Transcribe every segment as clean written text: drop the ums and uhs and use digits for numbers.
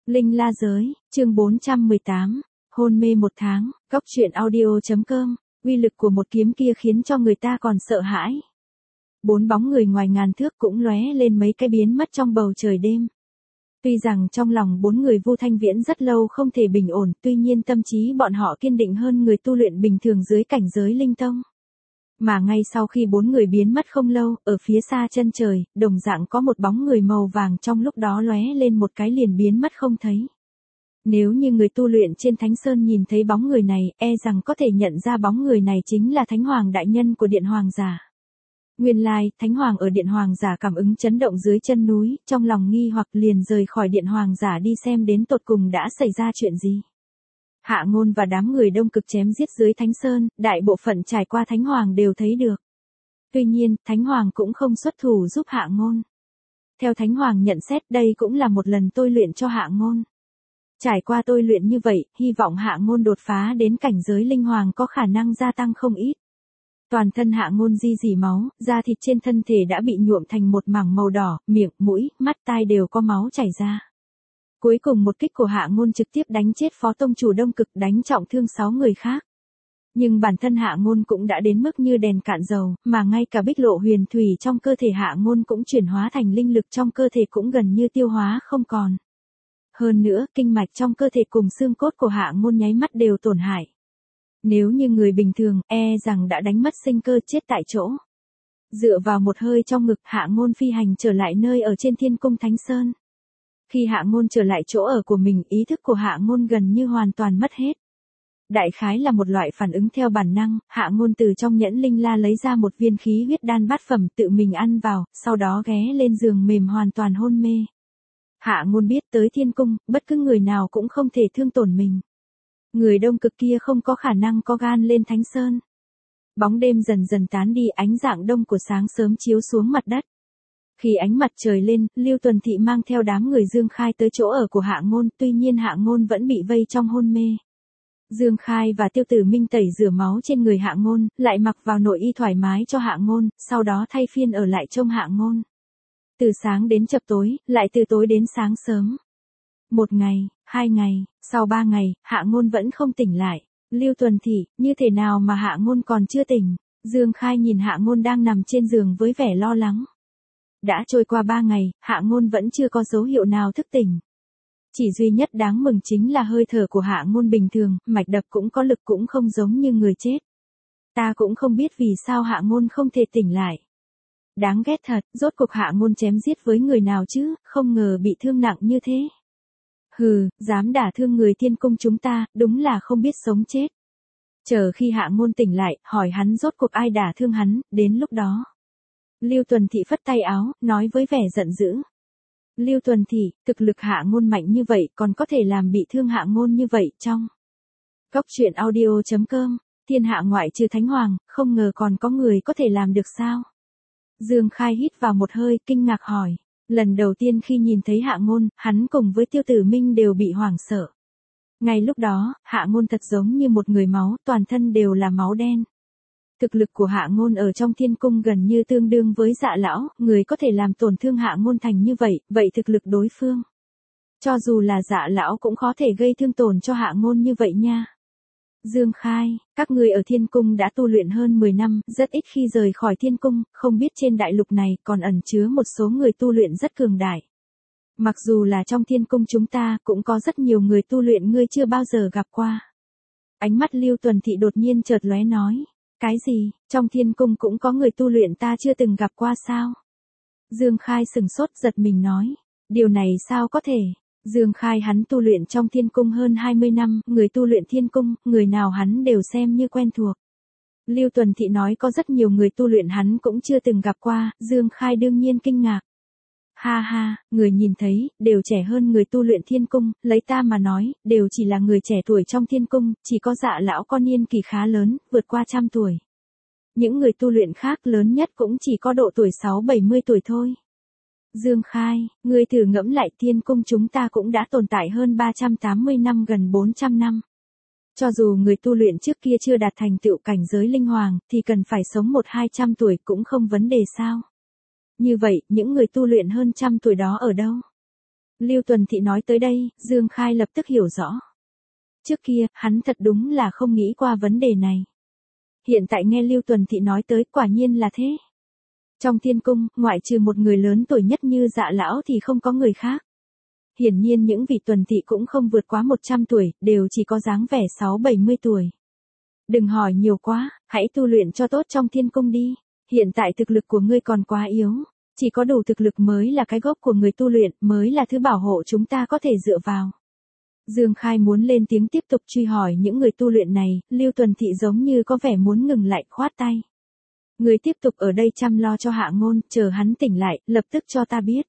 Linh La Giới, chương 418, hôn mê 1 tháng, góc truyện audio.com, uy lực của một kiếm kia khiến cho người ta còn sợ hãi. 4 bóng người ngoài ngàn thước cũng lóe lên mấy cái biến mất trong bầu trời đêm. Tuy rằng trong lòng 4 người Vu Thanh Viễn rất lâu không thể bình ổn, tuy nhiên tâm trí bọn họ kiên định hơn người tu luyện bình thường dưới cảnh giới linh tông. Mà ngay sau khi 4 người biến mất không lâu, ở phía xa chân trời, đồng dạng có một bóng người màu vàng trong lúc đó lóe lên một cái liền biến mất không thấy. Nếu như người tu luyện trên Thánh Sơn nhìn thấy bóng người này, e rằng có thể nhận ra bóng người này chính là Thánh Hoàng đại nhân của Điện Hoàng giả. Nguyên lai, Thánh Hoàng ở Điện Hoàng giả cảm ứng chấn động dưới chân núi, trong lòng nghi hoặc liền rời khỏi Điện Hoàng giả đi xem đến tột cùng đã xảy ra chuyện gì. Hạ Ngôn và đám người đông cực chém giết dưới Thánh Sơn, đại bộ phận trải qua Thánh Hoàng đều thấy được. Tuy nhiên, Thánh Hoàng cũng không xuất thủ giúp Hạ Ngôn. Theo Thánh Hoàng nhận xét đây cũng là một lần tôi luyện cho Hạ Ngôn. Trải qua tôi luyện như vậy, hy vọng Hạ Ngôn đột phá đến cảnh giới linh hoàng có khả năng gia tăng không ít. Toàn thân Hạ Ngôn di dỉ máu, da thịt trên thân thể đã bị nhuộm thành một mảng màu đỏ, miệng, mũi, mắt tai đều có máu chảy ra. Cuối cùng một kích của Hạ Ngôn trực tiếp đánh chết phó tông chủ đông cực, đánh trọng thương 6 người khác. Nhưng bản thân Hạ Ngôn cũng đã đến mức như đèn cạn dầu, mà ngay cả bích lộ huyền thủy trong cơ thể Hạ Ngôn cũng chuyển hóa thành linh lực trong cơ thể cũng gần như tiêu hóa không còn. Hơn nữa, kinh mạch trong cơ thể cùng xương cốt của Hạ Ngôn nháy mắt đều tổn hại. Nếu như người bình thường, e rằng đã đánh mất sinh cơ chết tại chỗ. Dựa vào một hơi trong ngực, Hạ Ngôn phi hành trở lại nơi ở trên Thiên Cung Thánh Sơn. Khi Hạ Ngôn trở lại chỗ ở của mình, ý thức của Hạ Ngôn gần như hoàn toàn mất hết. Đại khái là một loại phản ứng theo bản năng, Hạ Ngôn từ trong nhẫn linh la lấy ra một viên khí huyết đan bát phẩm tự mình ăn vào, sau đó ghé lên giường mềm hoàn toàn hôn mê. Hạ Ngôn biết tới Thiên Cung, bất cứ người nào cũng không thể thương tổn mình. Người đông cực kia không có khả năng có gan lên Thánh Sơn. Bóng đêm dần dần tán đi, ánh rạng đông của sáng sớm chiếu xuống mặt đất. Khi ánh mặt trời lên, Lưu Tuần Thị mang theo đám người Dương Khai tới chỗ ở của Hạ Ngôn, tuy nhiên Hạ Ngôn vẫn bị vây trong hôn mê. Dương Khai và Tiêu Tử Minh tẩy rửa máu trên người Hạ Ngôn, lại mặc vào nội y thoải mái cho Hạ Ngôn, sau đó thay phiên ở lại trông Hạ Ngôn. Từ sáng đến chập tối, lại từ tối đến sáng sớm. 1 ngày, 2 ngày, sau 3 ngày, Hạ Ngôn vẫn không tỉnh lại. Lưu Tuần Thị, như thế nào mà Hạ Ngôn còn chưa tỉnh? Dương Khai nhìn Hạ Ngôn đang nằm trên giường với vẻ lo lắng. Đã trôi qua 3 ngày, Hạ Ngôn vẫn chưa có dấu hiệu nào thức tỉnh. Chỉ duy nhất đáng mừng chính là hơi thở của Hạ Ngôn bình thường, mạch đập cũng có lực cũng không giống như người chết. Ta cũng không biết vì sao Hạ Ngôn không thể tỉnh lại. Đáng ghét thật, rốt cuộc Hạ Ngôn chém giết với người nào chứ, không ngờ bị thương nặng như thế. Hừ, dám đả thương người Thiên Cung chúng ta, đúng là không biết sống chết. Chờ khi Hạ Ngôn tỉnh lại, hỏi hắn rốt cuộc ai đả thương hắn, đến lúc đó. Lưu Tuần Thị phất tay áo, nói với vẻ giận dữ. Lưu Tuần Thị, thực lực Hạ Ngôn mạnh như vậy còn có thể làm bị thương Hạ Ngôn như vậy trong. Góc truyện audio.com, thiên hạ ngoại trừ Thánh Hoàng, không ngờ còn có người có thể làm được sao? Dương Khai hít vào một hơi, kinh ngạc hỏi. Lần đầu tiên khi nhìn thấy Hạ Ngôn, hắn cùng với Tiêu Tử Minh đều bị hoảng sợ. Ngay lúc đó, Hạ Ngôn thật giống như một người máu, toàn thân đều là máu đen. Thực lực của Hạ Ngôn ở trong Thiên Cung gần như tương đương với Dạ lão, người có thể làm tổn thương Hạ Ngôn thành như vậy, vậy thực lực đối phương. Cho dù là Dạ lão cũng có thể gây thương tổn cho Hạ Ngôn như vậy nha. Dương Khai, các người ở Thiên Cung đã tu luyện hơn 10 năm, rất ít khi rời khỏi Thiên Cung, không biết trên đại lục này còn ẩn chứa một số người tu luyện rất cường đại. Mặc dù là trong Thiên Cung chúng ta cũng có rất nhiều người tu luyện ngươi chưa bao giờ gặp qua. Ánh mắt Lưu Tuần Thị đột nhiên chợt lóe nói. Cái gì, trong Thiên Cung cũng có người tu luyện ta chưa từng gặp qua sao? Dương Khai sừng sốt giật mình nói. Điều này sao có thể? Dương Khai hắn tu luyện trong Thiên Cung hơn 20 năm, người tu luyện Thiên Cung, người nào hắn đều xem như quen thuộc. Lưu Tuần Thị nói có rất nhiều người tu luyện hắn cũng chưa từng gặp qua, Dương Khai đương nhiên kinh ngạc. Ha ha, người nhìn thấy, đều trẻ hơn người tu luyện Thiên Cung, lấy ta mà nói, đều chỉ là người trẻ tuổi trong Thiên Cung, chỉ có Dạ lão con niên kỳ khá lớn, vượt qua 100 tuổi. Những người tu luyện khác lớn nhất cũng chỉ có độ tuổi 60-70 tuổi thôi. Dương Khai, ngươi thử ngẫm lại Thiên Cung chúng ta cũng đã tồn tại hơn 380 năm gần 400 năm. Cho dù người tu luyện trước kia chưa đạt thành tựu cảnh giới linh hoàng, thì cần phải sống 100-200 tuổi cũng không vấn đề sao. Như vậy, những người tu luyện hơn 100 tuổi đó ở đâu? Lưu Tuần Thị nói tới đây, Dương Khai lập tức hiểu rõ. Trước kia, hắn thật đúng là không nghĩ qua vấn đề này. Hiện tại nghe Lưu Tuần Thị nói tới, quả nhiên là thế. Trong thiên cung, ngoại trừ một người lớn tuổi nhất như Dạ lão thì không có người khác. Hiển nhiên những vị Tuần Thị cũng không vượt quá 100 tuổi, đều chỉ có dáng vẻ 6-70 tuổi. Đừng hỏi nhiều quá, hãy tu luyện cho tốt trong thiên cung đi. Hiện tại thực lực của ngươi còn quá yếu. Chỉ có đủ thực lực mới là cái gốc của người tu luyện, mới là thứ bảo hộ chúng ta có thể dựa vào. Dương Khai muốn lên tiếng tiếp tục truy hỏi những người tu luyện này, Lưu Tuần Thị giống như có vẻ muốn ngừng lại, khoát tay. Người tiếp tục ở đây chăm lo cho Hạ Ngôn, chờ hắn tỉnh lại, lập tức cho ta biết.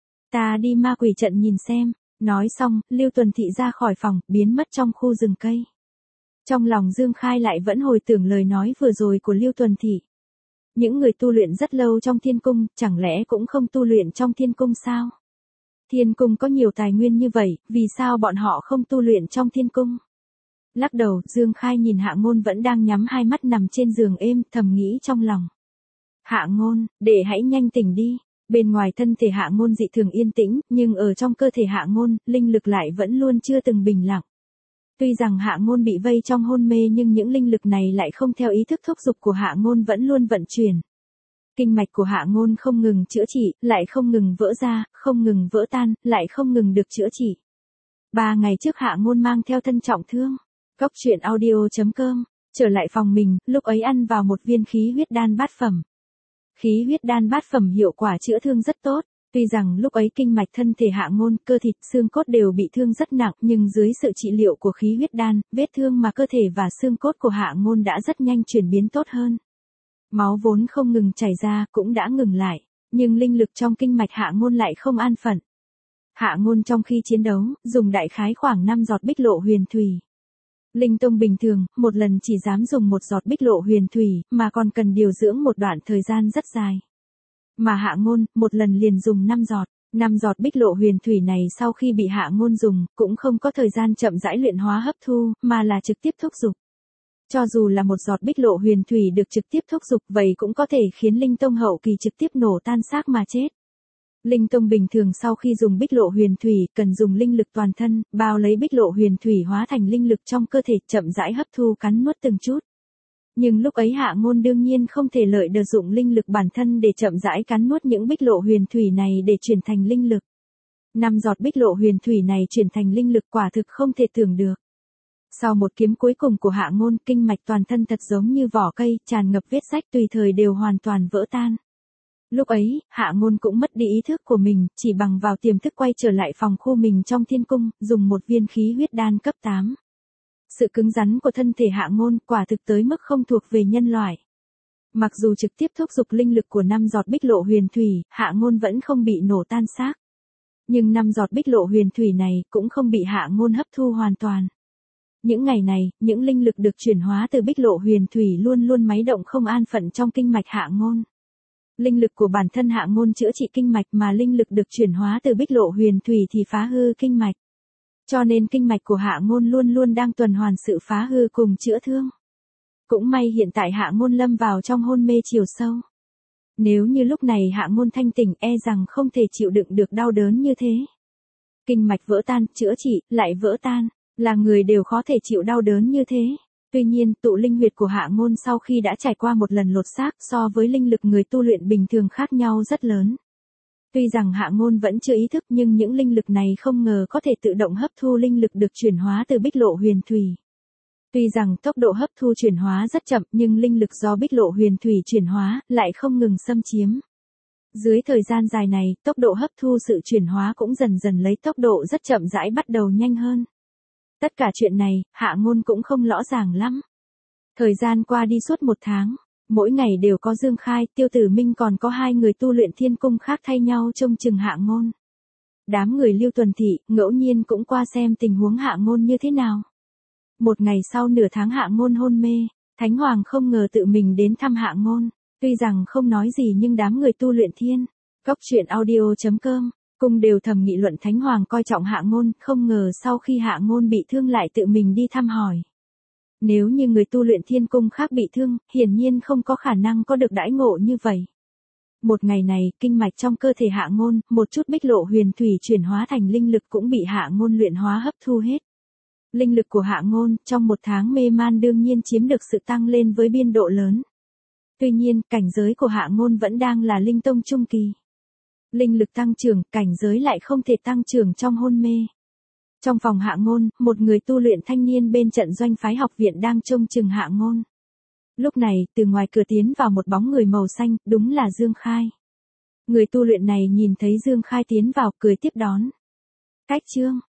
Ta đi ma quỷ trận nhìn xem. Nói xong, Lưu Tuần Thị ra khỏi phòng, biến mất trong khu rừng cây. Trong lòng Dương Khai lại vẫn hồi tưởng lời nói vừa rồi của Lưu Tuần Thị. Những người tu luyện rất lâu trong thiên cung, chẳng lẽ cũng không tu luyện trong thiên cung sao? Thiên cung có nhiều tài nguyên như vậy, vì sao bọn họ không tu luyện trong thiên cung? Lắc đầu, Dương Khai nhìn Hạ Ngôn vẫn đang nhắm hai mắt nằm trên giường êm, thầm nghĩ trong lòng. Hạ Ngôn, để hãy nhanh tỉnh đi. Bên ngoài thân thể Hạ Ngôn dị thường yên tĩnh, nhưng ở trong cơ thể Hạ Ngôn, linh lực lại vẫn luôn chưa từng bình lặng. Tuy rằng Hạ Ngôn bị vây trong hôn mê nhưng những linh lực này lại không theo ý thức thúc giục của Hạ Ngôn vẫn luôn vận chuyển. Kinh mạch của Hạ Ngôn không ngừng chữa trị, lại không ngừng vỡ ra, không ngừng vỡ tan, lại không ngừng được chữa trị. 3 ngày trước Hạ Ngôn mang theo thân trọng thương. Cốc truyện audio.com, trở lại phòng mình, lúc ấy ăn vào một viên khí huyết đan bát phẩm. Khí huyết đan bát phẩm hiệu quả chữa thương rất tốt. Tuy rằng lúc ấy kinh mạch thân thể Hạ Ngôn, cơ thịt, xương cốt đều bị thương rất nặng, nhưng dưới sự trị liệu của khí huyết đan, vết thương mà cơ thể và xương cốt của Hạ Ngôn đã rất nhanh chuyển biến tốt hơn. Máu vốn không ngừng chảy ra, cũng đã ngừng lại, nhưng linh lực trong kinh mạch Hạ Ngôn lại không an phận. Hạ Ngôn trong khi chiến đấu, dùng đại khái khoảng 5 giọt bích lộ huyền thủy. Linh tông bình thường, một lần chỉ dám dùng 1 giọt bích lộ huyền thủy, mà còn cần điều dưỡng một đoạn thời gian rất dài. Mà Hạ Ngôn, một lần liền dùng 5 giọt. 5 giọt bích lộ huyền thủy này sau khi bị Hạ Ngôn dùng, cũng không có thời gian chậm rãi luyện hóa hấp thu, mà là trực tiếp thúc dục. Cho dù là 1 giọt bích lộ huyền thủy được trực tiếp thúc dục, vậy cũng có thể khiến linh tông hậu kỳ trực tiếp nổ tan xác mà chết. Linh tông bình thường sau khi dùng bích lộ huyền thủy, cần dùng linh lực toàn thân, bao lấy bích lộ huyền thủy hóa thành linh lực trong cơ thể, chậm rãi hấp thu cắn nuốt từng chút. Nhưng lúc ấy Hạ Ngôn đương nhiên không thể lợi dụng linh lực bản thân để chậm rãi cắn nuốt những bích lộ huyền thủy này để chuyển thành linh lực. 5 giọt bích lộ huyền thủy này chuyển thành linh lực quả thực không thể tưởng được. Sau một kiếm cuối cùng của Hạ Ngôn, kinh mạch toàn thân thật giống như vỏ cây, tràn ngập vết rách tùy thời đều hoàn toàn vỡ tan. Lúc ấy, Hạ Ngôn cũng mất đi ý thức của mình, chỉ bằng vào tiềm thức quay trở lại phòng khu mình trong thiên cung, dùng một viên khí huyết đan cấp 8. Sự cứng rắn của thân thể Hạ Ngôn quả thực tới mức không thuộc về nhân loại. Mặc dù trực tiếp thúc giục linh lực của 5 giọt bích lộ huyền thủy, Hạ Ngôn vẫn không bị nổ tan xác. Nhưng 5 giọt bích lộ huyền thủy này cũng không bị Hạ Ngôn hấp thu hoàn toàn. Những ngày này, những linh lực được chuyển hóa từ bích lộ huyền thủy luôn luôn máy động không an phận trong kinh mạch Hạ Ngôn. Linh lực của bản thân Hạ Ngôn chữa trị kinh mạch mà linh lực được chuyển hóa từ bích lộ huyền thủy thì phá hư kinh mạch. Cho nên kinh mạch của Hạ Ngôn luôn luôn đang tuần hoàn sự phá hư cùng chữa thương. Cũng may hiện tại Hạ Ngôn lâm vào trong hôn mê chiều sâu. Nếu như lúc này Hạ Ngôn thanh tỉnh e rằng không thể chịu đựng được đau đớn như thế. Kinh mạch vỡ tan, chữa trị, lại vỡ tan, là người đều khó thể chịu đau đớn như thế. Tuy nhiên, tụ linh huyệt của Hạ Ngôn sau khi đã trải qua một lần lột xác so với linh lực người tu luyện bình thường khác nhau rất lớn. Tuy rằng Hạ Ngôn vẫn chưa ý thức nhưng những linh lực này không ngờ có thể tự động hấp thu linh lực được chuyển hóa từ bích lộ huyền thủy. Tuy rằng tốc độ hấp thu chuyển hóa rất chậm nhưng linh lực do bích lộ huyền thủy chuyển hóa lại không ngừng xâm chiếm. Dưới thời gian dài này, tốc độ hấp thu sự chuyển hóa cũng dần dần lấy tốc độ rất chậm rãi bắt đầu nhanh hơn. Tất cả chuyện này, Hạ Ngôn cũng không rõ ràng lắm. Thời gian qua đi suốt 1 tháng, mỗi ngày đều có Dương Khai, Tiêu Tử Minh còn có 2 người tu luyện thiên cung khác thay nhau trông chừng Hạ Ngôn. Đám người Lưu Tuần Thị, ngẫu nhiên cũng qua xem tình huống Hạ Ngôn như thế nào. Một ngày sau nửa tháng Hạ Ngôn hôn mê, Thánh Hoàng không ngờ tự mình đến thăm Hạ Ngôn. Tuy rằng không nói gì nhưng đám người tu luyện thiên, cốc truyện audio.com, cùng đều thầm nghị luận Thánh Hoàng coi trọng Hạ Ngôn, không ngờ sau khi Hạ Ngôn bị thương lại tự mình đi thăm hỏi. Nếu như người tu luyện thiên cung khác bị thương, hiển nhiên không có khả năng có được đãi ngộ như vậy. Một ngày này, kinh mạch trong cơ thể Hạ Ngôn, một chút bích lộ huyền thủy chuyển hóa thành linh lực cũng bị Hạ Ngôn luyện hóa hấp thu hết. Linh lực của Hạ Ngôn, trong một tháng mê man đương nhiên chiếm được sự tăng lên với biên độ lớn. Tuy nhiên, cảnh giới của Hạ Ngôn vẫn đang là linh tông trung kỳ. Linh lực tăng trưởng, cảnh giới lại không thể tăng trưởng trong hôn mê. Trong phòng Hạ Ngôn, một người tu luyện thanh niên bên trận doanh phái học viện đang trông chừng Hạ Ngôn. Lúc này, từ ngoài cửa tiến vào một bóng người màu xanh, đúng là Dương Khai. Người tu luyện này nhìn thấy Dương Khai tiến vào, cười tiếp đón. Cách Trương,